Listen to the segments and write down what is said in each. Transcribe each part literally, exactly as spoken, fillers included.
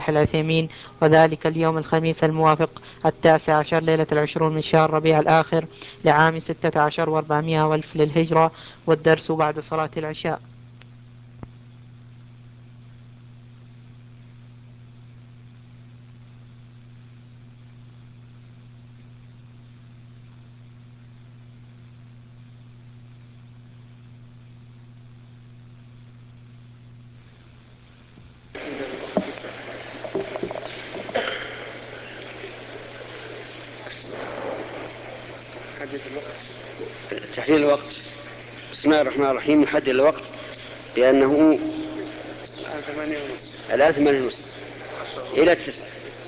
العثيمين، وذلك اليوم الخميس الموافق التاسع عشر ليلة العشرون من شهر ربيع الآخر لعام ستة عشر وأربعمائة والف للهجرة، والدرس بعد صلاة العشاء. تحديد الوقت. بسم الله الرحمن الرحيم. نحدد الوقت بأنه الآن ثمانية ونصف إلى التسع،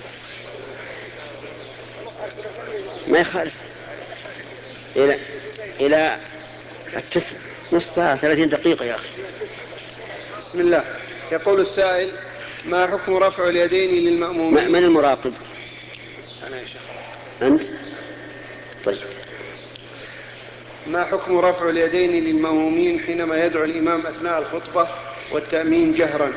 ما يخالف، إلى إلى التسع، نص ساعة ثلاثين دقيقة يا أخي. بسم الله. يقول السائل: ما حكم رفع اليدين للمأمومين؟ من المراقب؟ أنا يا شيخ. أنت؟ طيب. ما حكم رفع اليدين للمأمومين حينما يدعو الإمام أثناء الخطبة والتأمين جهرا؟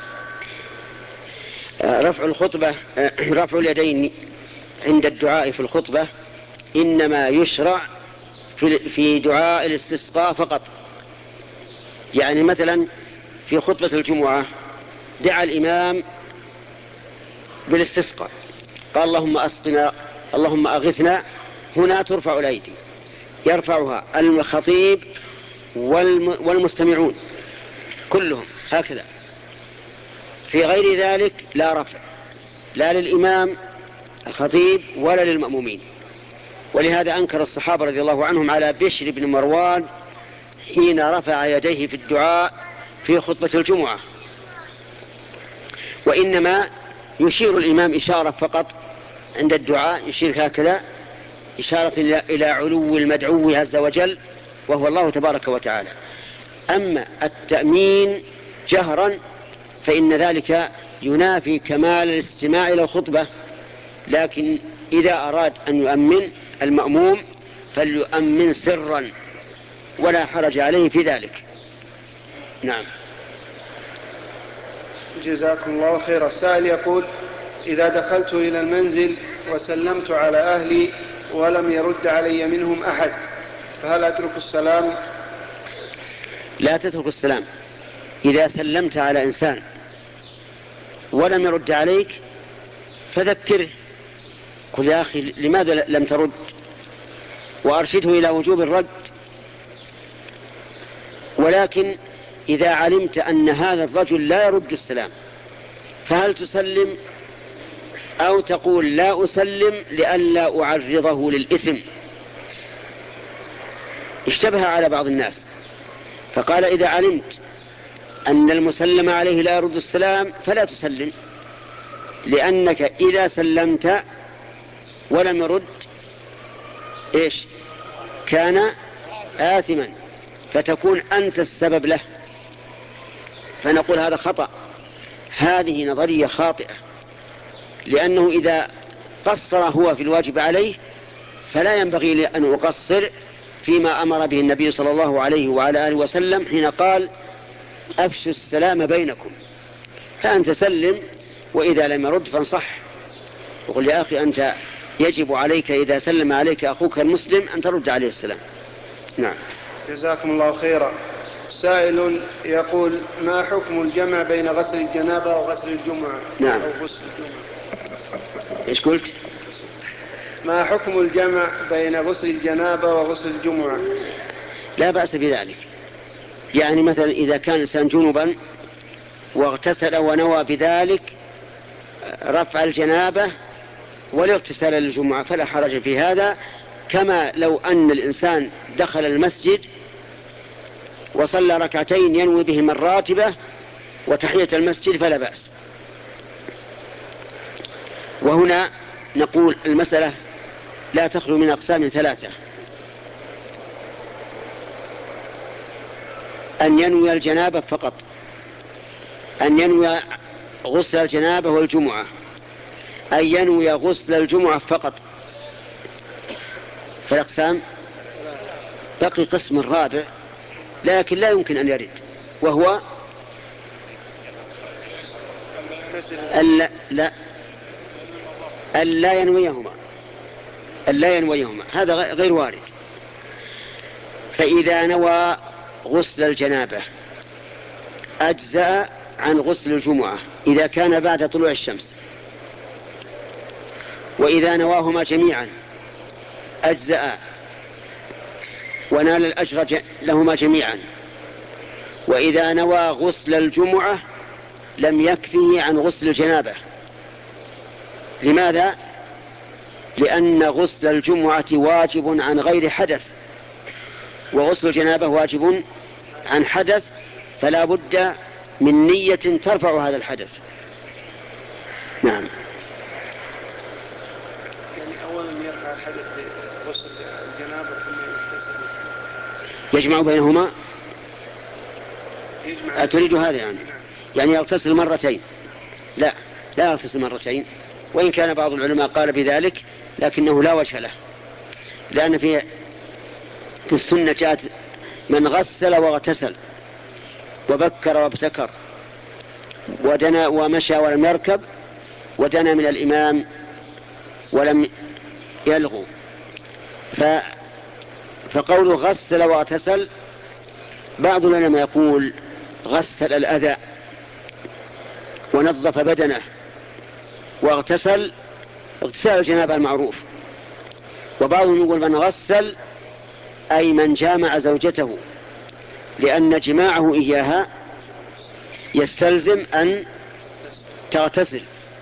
رفع الخطبة رفع اليدين عند الدعاء في الخطبة إنما يشرع في دعاء الاستسقاء فقط. يعني مثلا في خطبة الجمعة دعا الإمام بالاستسقاء، قال اللهم أسقنا، اللهم أغثنا، هنا ترفع الأيدي، يرفعها الخطيب والمستمعون كلهم هكذا. في غير ذلك لا رفع، لا للإمام الخطيب ولا للمأمومين. ولهذا أنكر الصحابة رضي الله عنهم على بشر بن مروان حين رفع يديه في الدعاء في خطبة الجمعة، وإنما يشير الإمام إشارة فقط عند الدعاء، يشير هكذا إشارة إلى علو المدعو عز وجل وهو الله تبارك وتعالى. أما التأمين جهرا فإن ذلك ينافي كمال الاستماع إلى الخطبة، لكن إذا أراد أن يؤمن المأموم فليؤمن سرا ولا حرج عليه في ذلك. نعم. جزاكم الله خير. السائل يقول: إذا دخلت إلى المنزل وسلمت على أهلي ولم يرد علي منهم أحد فهل أترك السلام؟ لا تترك السلام. إذا سلمت على إنسان ولم يرد عليك فذكره، قل يا أخي لماذا لم ترد، وأرشده إلى وجوب الرد. ولكن إذا علمت أن هذا الرجل لا يرد السلام فهل تسلم أو تقول لا أسلم لئلا أعرضه للإثم؟ اشتبه على بعض الناس فقال إذا علمت أن المسلم عليه لا يرد السلام فلا تسلم، لأنك إذا سلمت ولم يرد إيش كان آثما فتكون أنت السبب له. فنقول هذا خطأ، هذه نظرية خاطئة، لأنه إذا قصر هو في الواجب عليه فلا ينبغي لي أن أقصر فيما أمر به النبي صلى الله عليه وعلى آله وسلم حين قال أفشوا السلام بينكم. فأنت سلم، وإذا لم يرد فانصح وقل يا أخي أنت يجب عليك إذا سلم عليك أخوك المسلم أن ترد عليه السلام. نعم. جزاكم الله خيرا. سائل يقول: ما حكم الجمع بين غسل الجنابة وغسل الجمعة؟ نعم. أو غسل الجمعة؟ إيش قلت؟ ما حكم الجمع بين غسل الجنابة وغسل الجمعة؟ لا بأس بذلك. يعني مثلا إذا كان إنسان جنبا واغتسل ونوى بذلك رفع الجنابة والاغتسال للجمعة فلا حرج في هذا، كما لو أن الإنسان دخل المسجد وصلى ركعتين ينوي بهما الراتبة وتحية المسجد فلا بأس. وهنا نقول المسألة لا تخلو من أقسام ثلاثة: أن ينوي الجنابة فقط، أن ينوي غسل الجنابة والجمعة، أن ينوي غسل الجمعة فقط. فالأقسام بقي قسم الرابع لكن لا يمكن أن يرد، وهو ألا لا ألا ينويهما ألا ينويهما هذا غير وارد. فإذا نوى غسل الجنابة أجزأ عن غسل الجمعة إذا كان بعد طلوع الشمس، وإذا نواهما جميعا أجزأ ونال الأجر لهما جميعا، وإذا نوى غسل الجمعة لم يكفه عن غسل الجنابة. لماذا؟ لأن غسل الجمعة واجب عن غير حدث، وغسل الجنابة واجب عن حدث، فلا بد من نية ترفع هذا الحدث. نعم. يعني أولا يرفع الحدث بغسل الجنابة ثم يغتسل. يجمع بينهما؟ أتريد هذا يعني؟ يعني يغتسل مرتين؟ لا، لا يغتسل مرتين، وإن كان بعض العلماء قال بذلك لكنه لا وجه له، لأن في في السنة جاءت من غسل واغتسل وبكر وابتكر ودنا ومشى ولم يركب ودنا من الإمام ولم يلغو. ف فقوله غسل واغتسل بعض العلماء يقول غسل الأذى ونظف بدنه، واغتسل اغتسال الجنابة المعروف. وبعضهم يقول من غسل أي من جامع زوجته، لأن جماعه إياها يستلزم أن تغتسل،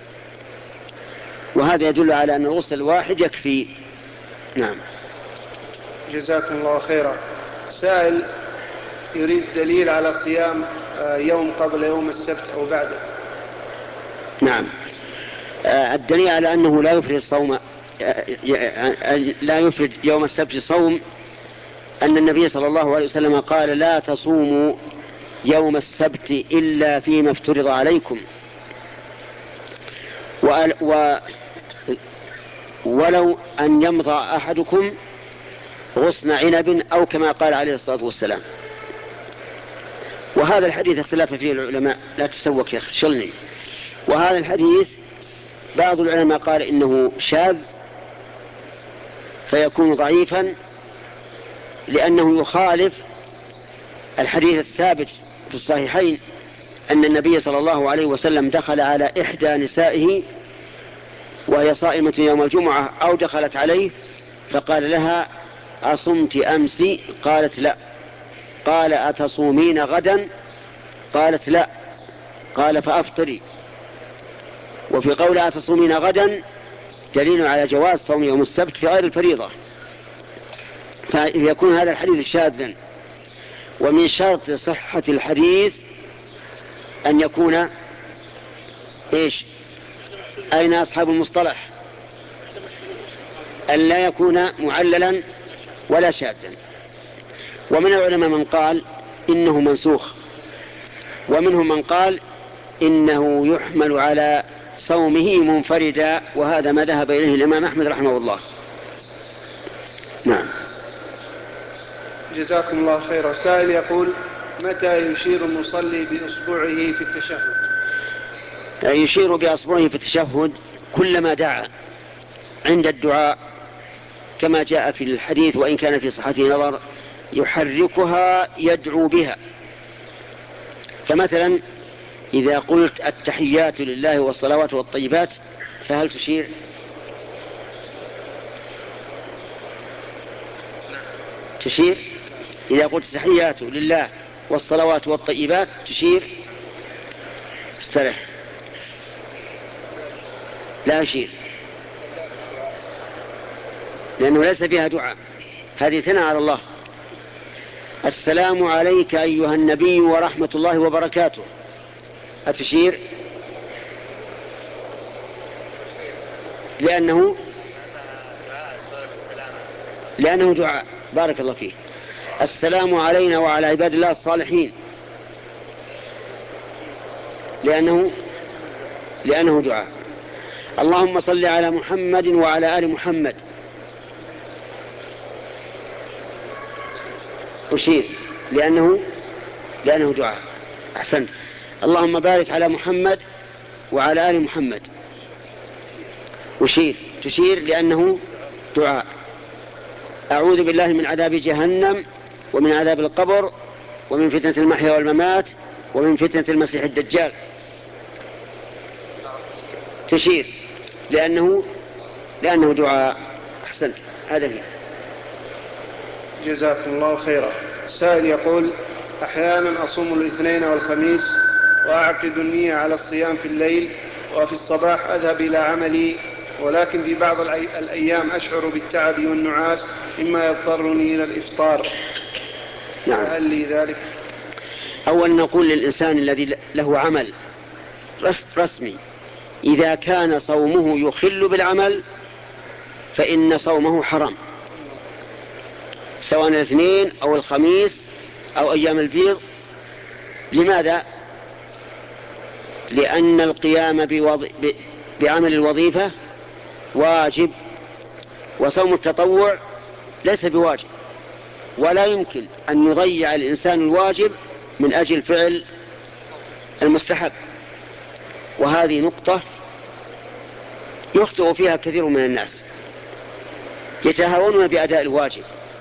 وهذا يدل على أن الغسل الواحد يكفي. نعم. جزاكم الله خيرا. سائل يريد دليل على صيام يوم قبل يوم السبت أو بعده. نعم. الدليل على أنه لا يفرد الصوم لا يفرد يوم السبت صوم أن النبي صلى الله عليه وسلم قال لا تصوموا يوم السبت إلا فيما افترض عليكم، و ولو أن يمضى أحدكم غصن عنب أو كما قال عليه الصلاة والسلام. وهذا الحديث اختلاف فيه العلماء، لا تسوك يا خشلني. وهذا الحديث بعض العلماء قال إنه شاذ فيكون ضعيفا، لأنه يخالف الحديث الثابت في الصحيحين أن النبي صلى الله عليه وسلم دخل على إحدى نسائه وهي صائمة يوم الجمعة أو دخلت عليه فقال لها أصمت أمس؟ قالت لا. قال أتصومين غدا؟ قالت لا. قال فأفطري. وفي قول أتصومين غدا دليل على جواز صوم يوم السبت في غير الفريضة، فيكون هذا الحديث شاذا. ومن شرط صحة الحديث أن يكون إيش؟ أين أصحاب المصطلح؟ أن لا يكون معللا ولا شاذا. ومن العلماء من قال إنه منسوخ، ومنهم من قال إنه يحمل على صومه منفردا، وهذا ما ذهب إليه الإمام أحمد رحمه الله. نعم. جزاكم الله خيرا. سائل يقول متى يشير المصلي بإصبعه في التشهد؟ يشير بأصبعه في التشهد كلما دعا عند الدعاء كما جاء في الحديث، وإن كان في صحته نظر، يحركها يدعو بها. فمثلا إذا قلت التحيات لله والصلوات والطيبات فهل تشير؟ تشير. إذا قلت التحيات لله والصلوات والطيبات تشير. استرح. لا أشير، لأنه ليس فيها دعاء، هذه ثناء على الله. السلام عليك أيها النبي ورحمة الله وبركاته، أتشير؟ لأنه لأنه دعاء. بارك الله فيه. السلام علينا وعلى عباد الله الصالحين، لأنه لأنه دعاء. اللهم صل على محمد وعلى آل محمد، أشير لأنه لأنه دعاء. أحسنت. اللهم بارك على محمد وعلى آل محمد. أشير تشير لأنه دعاء. أعوذ بالله من عذاب جهنم ومن عذاب القبر ومن فتنة المحيا والممات ومن فتنة المسيح الدجال. تشير لأنه لأنه دعاء. أحسنت. هذا هي. جزاكم الله خيرا. سائل يقول: أحيانا أصوم الاثنين والخميس وأعقد النية على الصيام في الليل، وفي الصباح أذهب إلى عملي، ولكن في بعض الأيام أشعر بالتعب والنعاس مما يضطرني إلى الإفطار. نعم. هل لي ذلك؟ أولا نقول للإنسان الذي له عمل رسمي إذا كان صومه يخل بالعمل فإن صومه حرام، سواء الاثنين أو الخميس أو أيام البيض. لماذا؟ لأن القيام بوض... ب... بعمل الوظيفة واجب، وصوم التطوع ليس بواجب، ولا يمكن أن يضيع الإنسان الواجب من أجل فعل المستحب. وهذه نقطة يخطئ فيها كثير من الناس، يتهاونون بأداء الواجب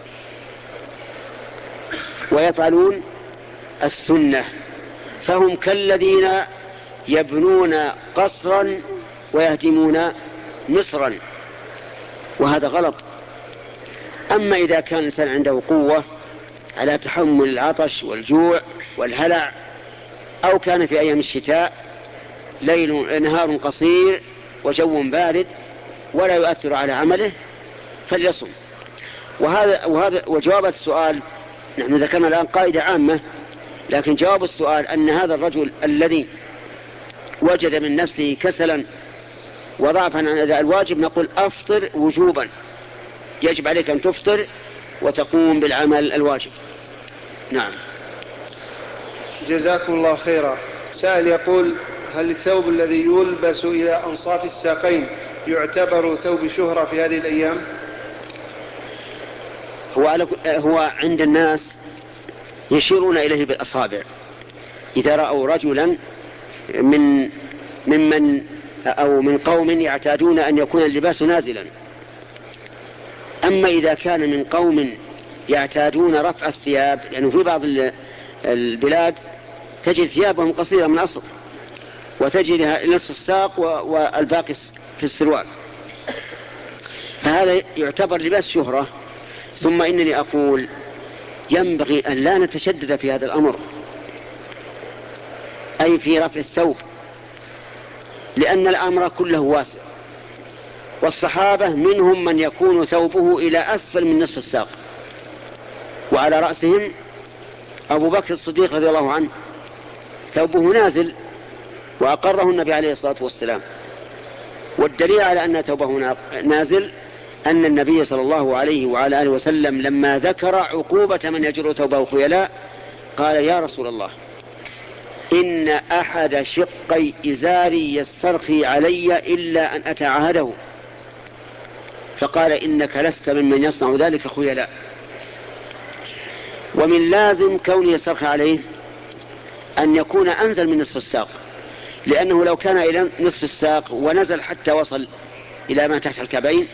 ويفعلون السنة، فهم كالذين يبنون قصرا ويهدمون مصرا، وهذا غلط. أما إذا كان الإنسان عنده قوة على تحمل العطش والجوع والهلع، أو كان في أيام الشتاء ليل نهار قصير وجو بارد ولا يؤثر على عمله، فليصم. وهذا وهذا وجواب السؤال، نحن ذكرنا الآن قاعدة عامة، لكن جواب السؤال أن هذا الرجل الذي وجد من نفسه كسلا وضعفا عن أداء الواجب نقول أفطر وجوبا، يجب عليك أن تفطر وتقوم بالعمل الواجب. نعم. جزاكم الله خيرا. سائل يقول: هل الثوب الذي يلبس إلى أنصاف الساقين يعتبر ثوب شهرة في هذه الأيام؟ هو, هو عند الناس يشيرون إليه بالأصابع إذا رأوا رجلا من ممن أو من قوم يعتادون أن يكون اللباس نازلا. أما إذا كان من قوم يعتادون رفع الثياب، لأنه يعني في بعض البلاد تجد ثيابهم قصيرة من أصل وتجدها نصف الساق والباقي في السروال، فهذا يعتبر لباس شهرة. ثم إنني أقول ينبغي أن لا نتشدد في هذا الأمر، أي في رفع الثوب، لأن الأمر كله واسع، والصحابة منهم من يكون ثوبه إلى أسفل من نصف الساق، وعلى رأسهم أبو بكر الصديق رضي الله عنه ثوبه نازل وأقره النبي عليه الصلاة والسلام. والدليل على أن ثوبه نازل أن النبي صلى الله عليه وعلى آله وسلم لما ذكر عقوبة من يجر ثوبه خيلاء قال: يا رسول الله، إن أحد شقي إزاري يسترخي علي إلا أن أتعاهده. فقال: إنك لست ممن يصنع ذلك خيلاء. ومن لازم كونه يسترخي عليه أن يكون أنزل من نصف الساق، لأنه لو كان إلى نصف الساق ونزل حتى وصل إلى ما تحت الكعبين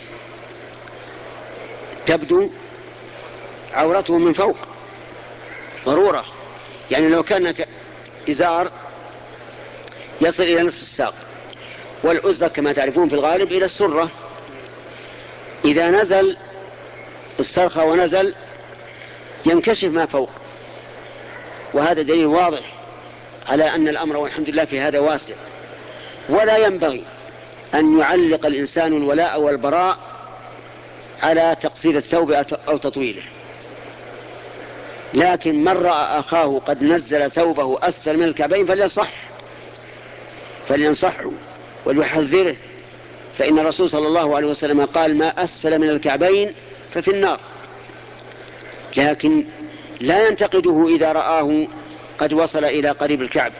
تبدو عورته من فوق ضرورة. يعني لو كان إزار يصل إلى نصف الساق، والأزرة كما تعرفون في الغالب إلى السرة، إذا نزل استرخى ونزل ينكشف ما فوق، وهذا دليل واضح على أن الأمر والحمد لله في هذا واسع. ولا ينبغي أن يعلق الإنسان الولاء والبراء على تقصير الثوب أو تطويله، لكن من رأى أخاه قد نزل ثوبه أسفل من الكعبين فليصح فلينصحه وليحذره، فإن الرسول صلى الله عليه وسلم قال: ما أسفل من الكعبين ففي النار. لكن لا ينتقده إذا رآه قد وصل إلى قريب الكعب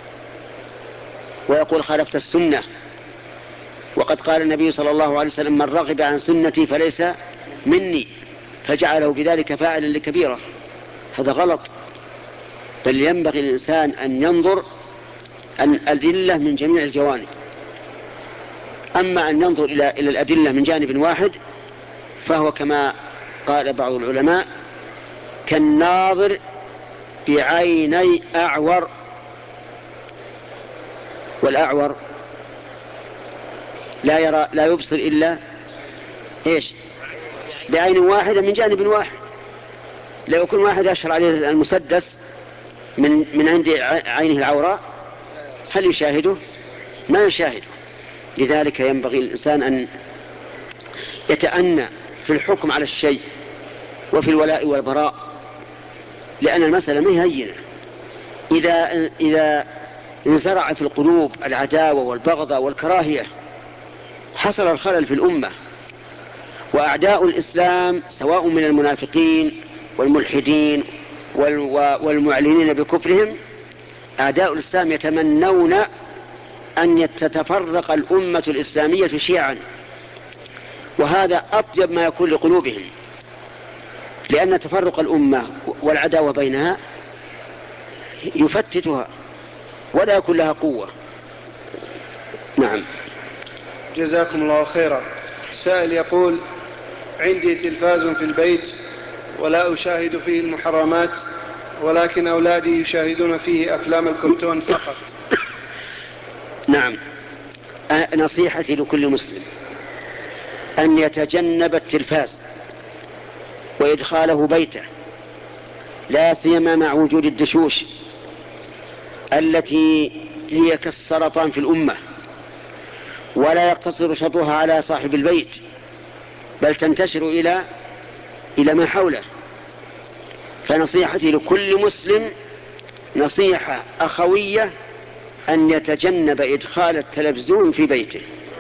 ويقول: خالفت السنة، وقد قال النبي صلى الله عليه وسلم: من رغب عن سنتي فليس مني، فجعله بذلك فاعلا لكبيرة. هذا غلط، بل ينبغي الإنسان أن ينظر الأدلة من جميع الجوانب. أما أن ينظر إلى إلى الأدلة من جانب واحد فهو كما قال بعض العلماء كالناظر بعيني أعور، والأعور لا يرى لا يبصر إلا إيش بعين واحدة من جانب واحد. لو يكون واحد أشهر عليه المسدس من من عند عينه العوراء هل يشاهده؟ ما يشاهده. لذلك ينبغي الإنسان أن يتأنى في الحكم على الشيء وفي الولاء والبراء، لأن المسألة ما هي هينة. إذا إذا انزرع في القلوب العداوة والبغضاء والكراهية حصل الخلل في الأمة، وأعداء الإسلام سواء من المنافقين والملحدين والمعلنين بكفرهم، أعداء الإسلام يتمنون أن تتفرق الأمة الإسلامية شيعا، وهذا أطيب ما يكون لقلوبهم، لأن تفرق الأمة والعداوة بينها يفتتها ولا يكون لها قوة. نعم. جزاكم الله خيرا. سائل يقول: عندي تلفاز في البيت ولا أشاهد فيه المحرمات، ولكن أولادي يشاهدون فيه أفلام الكرتون فقط. نعم. نصيحتي لكل مسلم أن يتجنب التلفاز وإدخاله بيته، لا سيما مع وجود الدشوش التي هي كالسرطان في الأمة، ولا يقتصر شطوها على صاحب البيت بل تنتشر إلى إلى ما حوله. فنصيحتي لكل مسلم نصيحة أخوية أن يتجنب إدخال التلفزيون في بيته،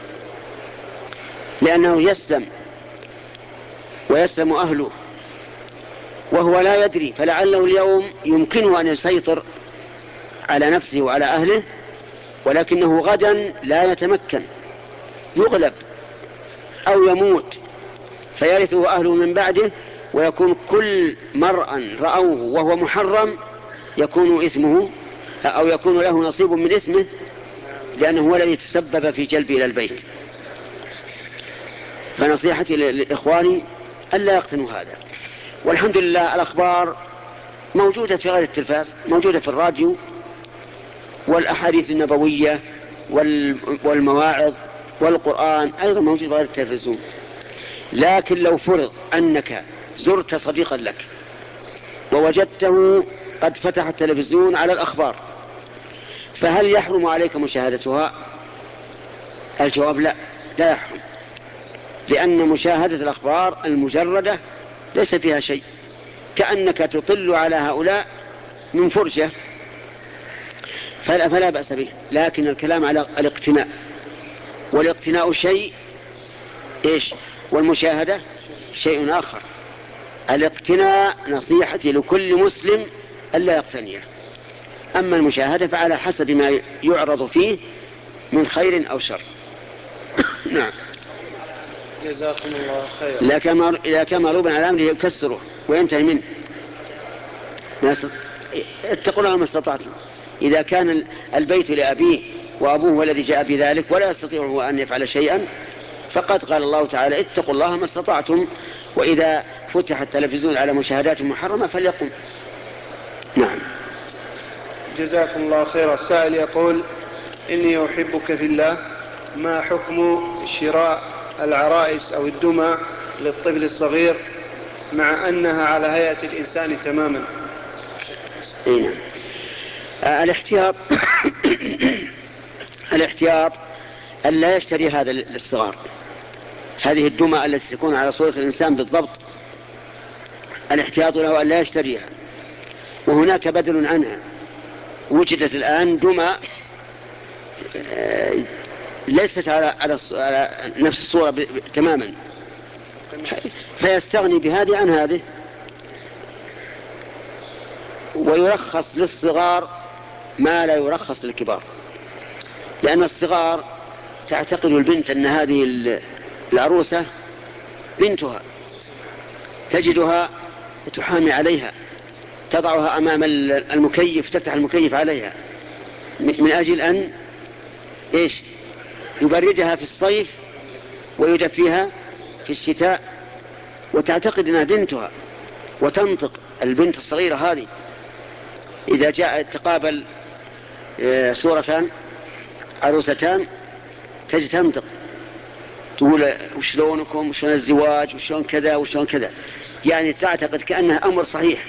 لأنه يسلم ويسلم أهله وهو لا يدري، فلعله اليوم يمكنه أن يسيطر على نفسه وعلى أهله، ولكنه غدا لا يتمكن، يغلب أو يموت فيرثه أهله من بعده، ويكون كل مرء رأوه وهو محرم يكون إثمه أو يكون له نصيب من إثمه، لأنه هو الذي تسبب في جلبه إلى البيت. فنصيحتي لإخواني ألا يقتنوا هذا. والحمد لله الأخبار موجودة في غير التلفاز، موجودة في الراديو والأحاديث النبوية والمواعظ والقرآن أيضا موجود في غير التلفزيون. لكن لو فرض أنك زرت صديقا لك ووجدته قد فتح التلفزيون على الأخبار، فهل يحرم عليك مشاهدتها؟ الجواب لا، لا يحرم، لأن مشاهدة الأخبار المجردة ليس فيها شيء، كأنك تطل على هؤلاء من فرجة، فلا, فلا بأس به. لكن الكلام على الاقتناء، والاقتناء شيء إيش والمشاهدة شيء آخر. الاقتناء نصيحتي لكل مسلم ألا يقتنيه، أما المشاهدة فعلى حسب ما يعرض فيه من خير أو شر. نعم. جزاكم الله خير. إذا كان مغلوبا على أمره يكسره وينتهي منه. اتقوا الله ما استطعتم. إذا كان البيت لأبيه وأبوه هو الذي جاء بذلك ولا يستطيع هو أن يفعل شيئا، فقد قال الله تعالى: اتقوا الله ما استطعتم، وإذا فتح التلفزيون على مشاهدات محرمة فليقم. نعم. جزاكم الله خيرا. السائل يقول: إني أحبك في الله، ما حكم شراء العرائس أو الدمى للطفل الصغير مع أنها على هيئة الإنسان تماما؟ نعم. الاحتياط الاحتياط أن لا يشتري هذا للصغار، هذه الدمى التي تكون على صورة الإنسان بالضبط، الاحتياط له أن لا يشتريها. وهناك بدل عنها، وجدت الآن دمى ليست على على نفس الصورة تماما، فيستغني بهذه عن هذه. ويرخص للصغار ما لا يرخص للكبار، لأن الصغار تعتقد البنت أن هذه العروسة بنتها، تجدها تحامي عليها، تضعها أمام المكيف، تفتح المكيف عليها، من أجل أن إيش يبردها في الصيف ويدفيها في الشتاء، وتعتقد أنها بنتها وتنطق. البنت الصغيرة هذه إذا جاء تقابل صورتان عروستان تجي تنطق تقول وشلونكم وشلون الزواج وشلون كذا وشلون كذا، يعني تعتقد كأنها أمر صحيح.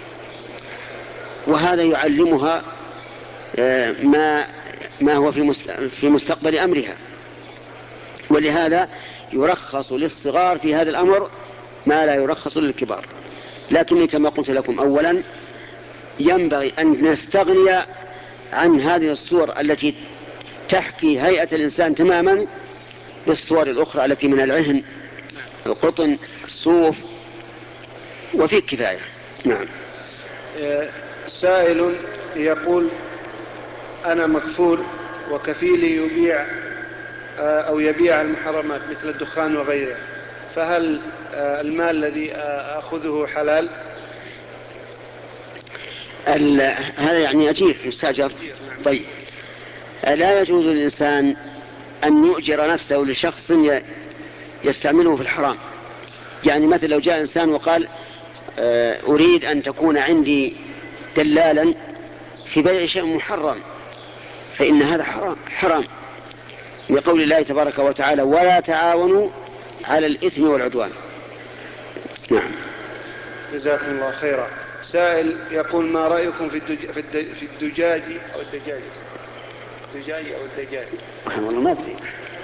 وهذا يعلمها ما ما هو في مستقبل أمرها. ولهذا يرخص للصغار في هذا الأمر ما لا يرخص للكبار. لكن كما قلت لكم أولا ينبغي أن نستغني عن هذه الصور التي تحكي هيئة الإنسان تماما بالصور الأخرى التي من العهن، القطن، الصوف، وفي كفاية. نعم. سائل يقول أنا مكفول وكفيلي يبيع أو يبيع المحرمات مثل الدخان وغيره، فهل المال الذي أخذه حلال؟ هذا يعني أجير مستأجر. طيب، لا يجوز للإنسان أن يؤجر نفسه لشخص يستعمله في الحرام. يعني مثل لو جاء إنسان وقال أريد أن تكون عندي دلالا في بيع شيء محرم، فإن هذا حرام حرام لقول الله تبارك وتعالى ولا تعاونوا على الإثم والعدوان. نعم. جزاكم الله خيرا. سائل يقول ما رأيكم في الدج... في, الدج... في الدجاج أو الدجاج الدجاج أو الدجاج والله ما أدري.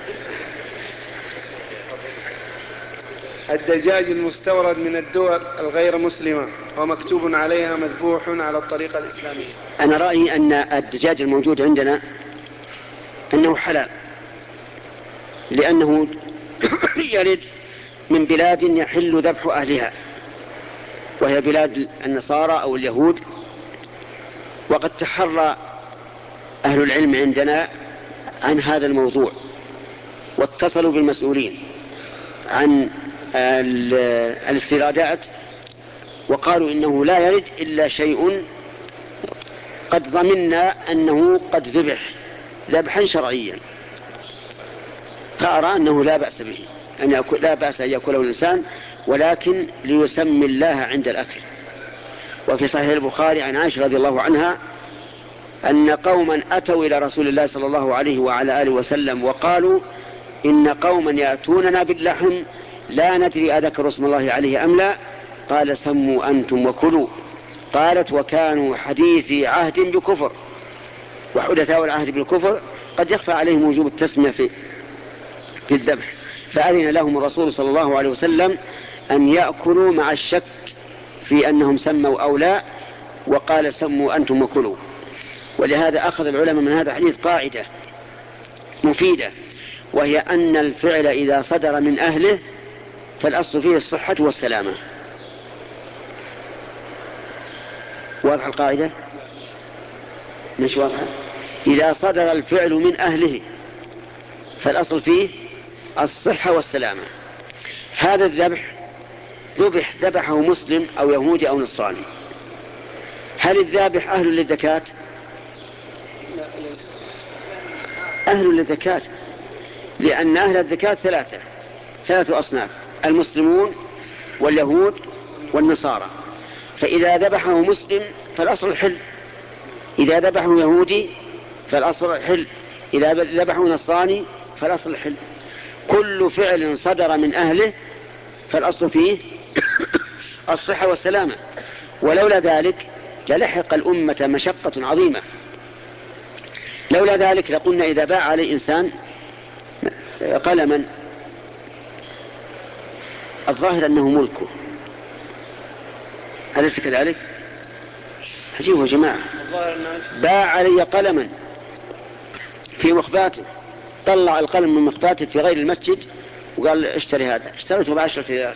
الدجاج المستورد من الدول الغير مسلمة ومكتوب عليها مذبوح على الطريقة الإسلامية. أنا رأيي أن الدجاج الموجود عندنا أنه حلال، لأنه يرد من بلاد يحل ذبح أهلها، وهي بلاد النصارى أو اليهود. وقد تحرى أهل العلم عندنا عن هذا الموضوع واتصلوا بالمسؤولين عن الاستيرادات وقالوا إنه لا يرد إلا شيء قد ضمننا أنه قد ذبح ذبحا شرعيا، فأرى أنه لا بأس به، أن يأكل لا بأس أن يأكله الإنسان، ولكن ليسمي الله عند الأكل. وفي صحيح البخاري عن عائشة رضي الله عنها أن قوما أتوا إلى رسول الله صلى الله عليه وعلى آله وسلم وقالوا إن قوما يأتوننا باللحم لا ندري أذكر اسم الله عليه أم لا، قال سموا أنتم وكلوا. قالت وكانوا حديثي عهد بكفر، وحدثاء العهد بالكفر قد يخفى عليهم وجوب التسمية في في الذبح، فأذن لهم الرسول صلى الله عليه وسلم أن يأكلوا مع الشك في أنهم سموا أو لا، وقال سموا أنتم وكلوا. ولهذا أخذ العلماء من هذا الحديث قاعدة مفيدة، وهي أن الفعل إذا صدر من أهله فالأصل فيه الصحة والسلامة. واضح القاعدة؟ مش واضحة؟ إذا صدر الفعل من أهله فالأصل فيه الصحة والسلامة. هذا الذبح ذبح ذبحه مسلم أو يهودي أو نصراني، هل الذابح أهل للزكاة؟ أهل للزكاة، لأن أهل الزكاة ثلاثة ثلاثة أصناف: المسلمون واليهود والنصارى. فإذا ذبحه مسلم فالأصل الحل، إذا ذبحه يهودي فالأصل الحل، إذا ذبحه نصراني فالأصل الحل. كل فعل صدر من أهله فالأصل فيه الصحة والسلامة. ولولا ذلك للحق الأمة مشقة عظيمة. لولا ذلك لقلنا إذا باع عليه إنسان قلما الظاهر أنه ملكه، أليس كذلك؟ عجيب يا جماعة، باع علي قلما في مخباته، طلع القلم من مخباته في غير المسجد وقال اشتري هذا، اشتريته بعشرة ريال.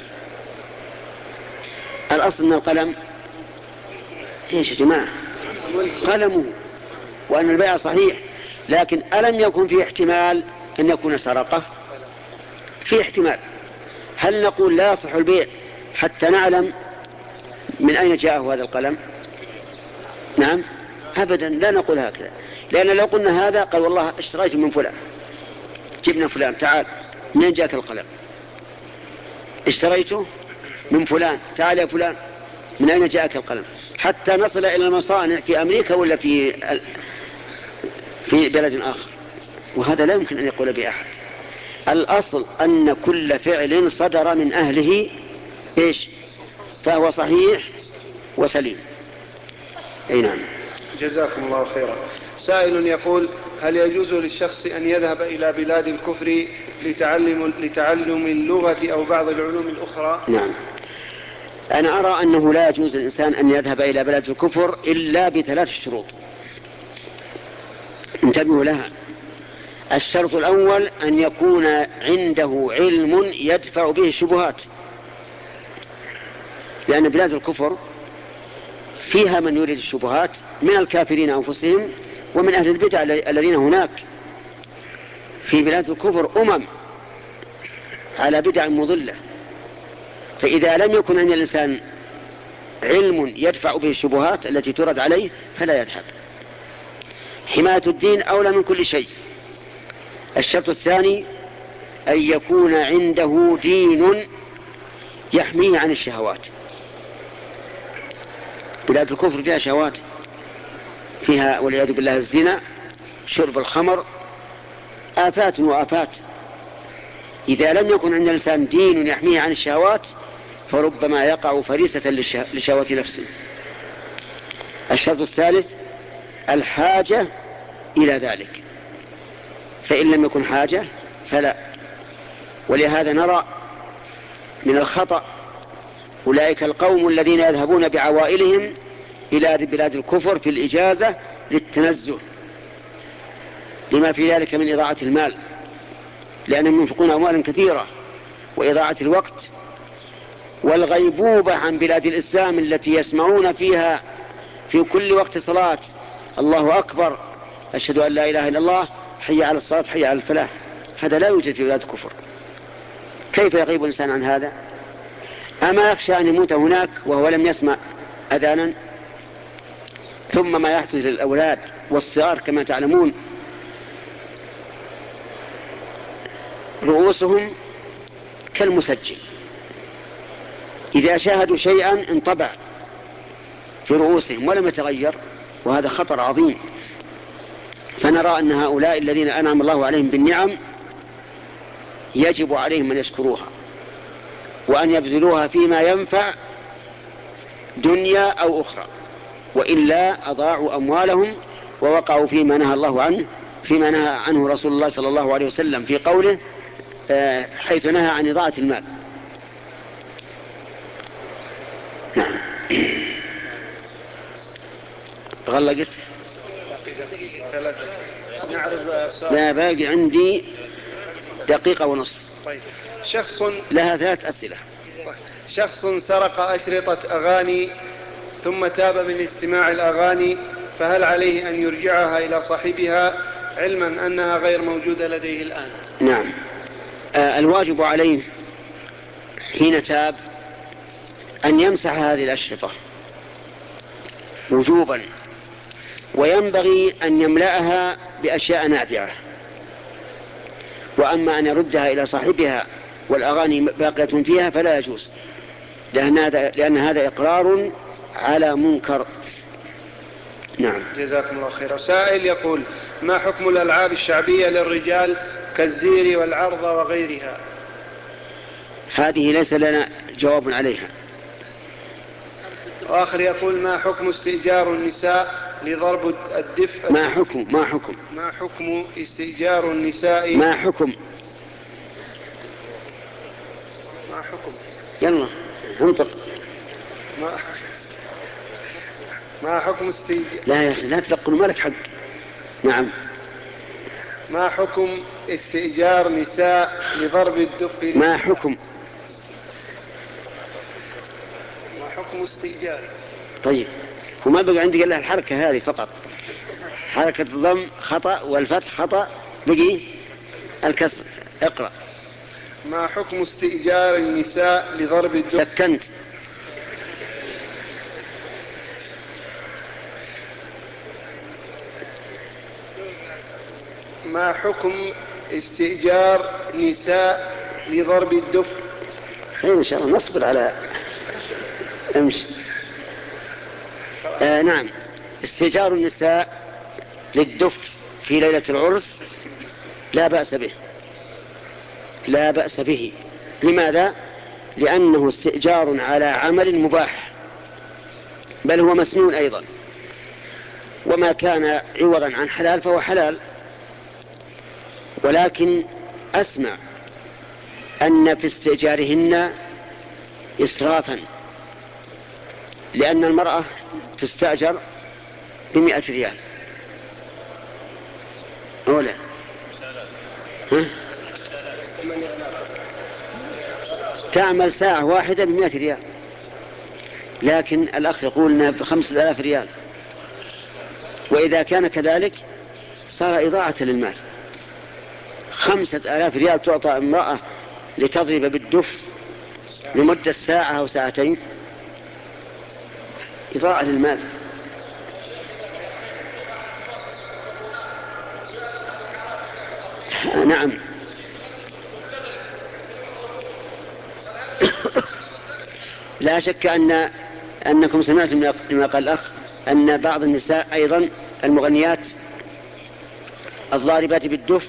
الأصل أن القلم ايش يا جماعة؟ قلمه، وأن البيع صحيح، لكن ألم يكن فيه احتمال أن يكون سرقة؟ فيه احتمال. هل نقول لا يصح البيع حتى نعلم من أين جاءه هذا القلم؟ نعم أبدا، لا نقول هكذا. لأن لو قلنا هذا قال والله اشتريت من فلان، جبنا فلان تعال منين جاك القلم؟ اشتريته من فلان، تعال يا فلان من أين جاءك القلم؟ حتى نصل إلى المصانع في أمريكا ولا في في بلد آخر، وهذا لا يمكن أن يقول به أحد. الأصل أن كل فعل صدر من أهله إيش؟ فهو صحيح وسليم. أي نعم. جزاكم الله خيرا. سائل يقول: هل يجوز للشخص أن يذهب إلى بلاد الكفر لتعلم, لتعلم اللغة أو بعض العلوم الأخرى؟ نعم، أنا أرى أنه لا يجوز للإنسان أن يذهب إلى بلاد الكفر إلا بثلاث شروط انتبهوا لها. الشرط الأول أن يكون عنده علم يدفع به الشبهات، لأن بلاد الكفر فيها من يريد الشبهات من الكافرين أنفسهم ومن أهل البدع الذين هناك. في بلاد الكفر أمم على بدع مضلة، فإذا لم يكن عند الإنسان علم يدفع به الشبهات التي ترد عليه فلا يذهب. حماية الدين أولى من كل شيء. الشرط الثاني أن يكون عنده دين يحميه عن الشهوات. بلاد الكفر فيها شهوات، فيها والعياذ بالله الزنا، شرب الخمر، آفات وآفات. إذا لم يكن عند الإنسان دين يحميه عن الشهوات فربما يقع فريسة لشهوة نفسه. الشرط الثالث الحاجة إلى ذلك، فإن لم يكن حاجة فلا. ولهذا نرى من الخطأ أولئك القوم الذين يذهبون بعوائلهم إلى بلاد الكفر في الإجازة للتنزه، لما في ذلك من إضاعة المال، لأنهم ينفقون أموالا كثيرة وإضاعة الوقت والغيبوبة عن بلاد الإسلام التي يسمعون فيها في كل وقت صلاة الله أكبر، أشهد أن لا إله إلا الله، حي على الصلاة، حي على الفلاح. هذا لا يوجد في بلاد الكفر. كيف يغيب الإنسان عن هذا؟ أما يخشى أن يموت هناك وهو لم يسمع أذانا؟ ثم ما يحدث للأولاد والصغار كما تعلمون رؤوسهم كالمسجل، إذا شاهدوا شيئا انطبع في رؤوسهم ولم يتغير، وهذا خطر عظيم. فنرى أن هؤلاء الذين أنعم الله عليهم بالنعم يجب عليهم أن يشكروها وأن يبذلوها فيما ينفع دنيا أو أخرى، وإلا أضاعوا أموالهم ووقعوا فيما نهى الله عنه، فيما نهى عنه رسول الله صلى الله عليه وسلم في قوله حيث نهى عن إضاعة المال. نعم. غلقت؟ لا، باقي عندي دقيقة ونصف. طيب. شخص لها ثلاث أسئلة. شخص سرق أشرطة أغاني ثم تاب من استماع الأغاني، فهل عليه أن يرجعها إلى صاحبها علما أنها غير موجودة لديه الآن؟ نعم. آه الواجب عليه حين تاب أن يمسح هذه الأشرطة وجوبا، وينبغي أن يملأها بأشياء نافعة. وأما أن يردها إلى صاحبها والأغاني باقية فيها فلا يجوز، لأن هذا, لأن هذا إقرار على منكر. نعم. جزاكم الله خيرا. سائل يقول: ما حكم الألعاب الشعبية للرجال كالزير والعرض وغيرها؟ هذه ليس لنا جواب عليها. وآخر يقول: ما حكم استئجار النساء لضرب الدف؟ ما حكم ما حكم ما حكم استئجار النساء؟ ما حكم ما حكم يلا انطق. ما ما حكم استئجار؟ لا يا أخي لا تلقنوا، مالك حق. نعم. ما حكم استئجار نساء لضرب الدف؟ ما حكم ما حكم استئجار؟ طيب، وما بقى عندي إلا الحركة هذه فقط، حركة الضم خطأ والفتح خطأ، بقي الكسر. اقرأ. ما حكم استئجار النساء لضرب الدف؟ سكنت. ما حكم استئجار نساء لضرب الدف؟ خير إن شاء الله، نصبر على امشي. آه نعم، استئجار النساء للدف في ليلة العرس لا بأس به، لا بأس به. لماذا؟ لأنه استئجار على عمل مباح، بل هو مسنون أيضا، وما كان عوضا عن حلال فهو حلال. ولكن أسمع أن في استئجارهن إسرافا، لأن المرأة تستأجر بمئة ريال أولا، ها؟ تعمل ساعة واحدة بمئة ريال، لكن الأخ يقول أنها بخمسة آلاف ريال، وإذا كان كذلك صار إضاعة للمال. خمسة آلاف ريال تعطى امرأة لتضرب بالدف لمدة ساعة أو ساعتين، إضاعة للمال. نعم. لا شك أن أنكم سمعتم مما قال الأخ أن بعض النساء أيضا المغنيات الضاربات بالدف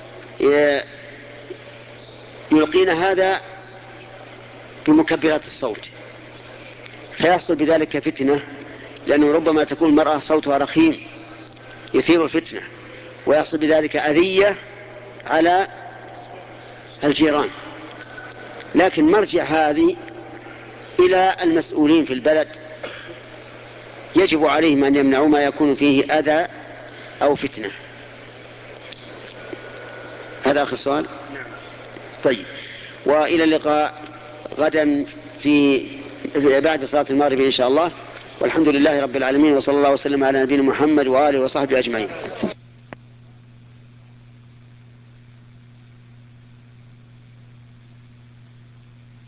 يلقين هذا بمكبرات الصوت، فيحصل بذلك فتنة، لأنه ربما تكون المرأة صوتها رخيم يثير الفتنة، ويحصل بذلك أذية على الجيران. لكن مرجع هذه إلى المسؤولين في البلد، يجب عليهم أن يمنعوا ما يكون فيه أذى أو فتنة. هذا آخر سؤال. طيب، وإلى اللقاء غدا في بعد صلاة المغرب إن شاء الله، والحمد لله رب العالمين، وصلى الله وسلم على نبينا محمد وآله وصحبه أجمعين.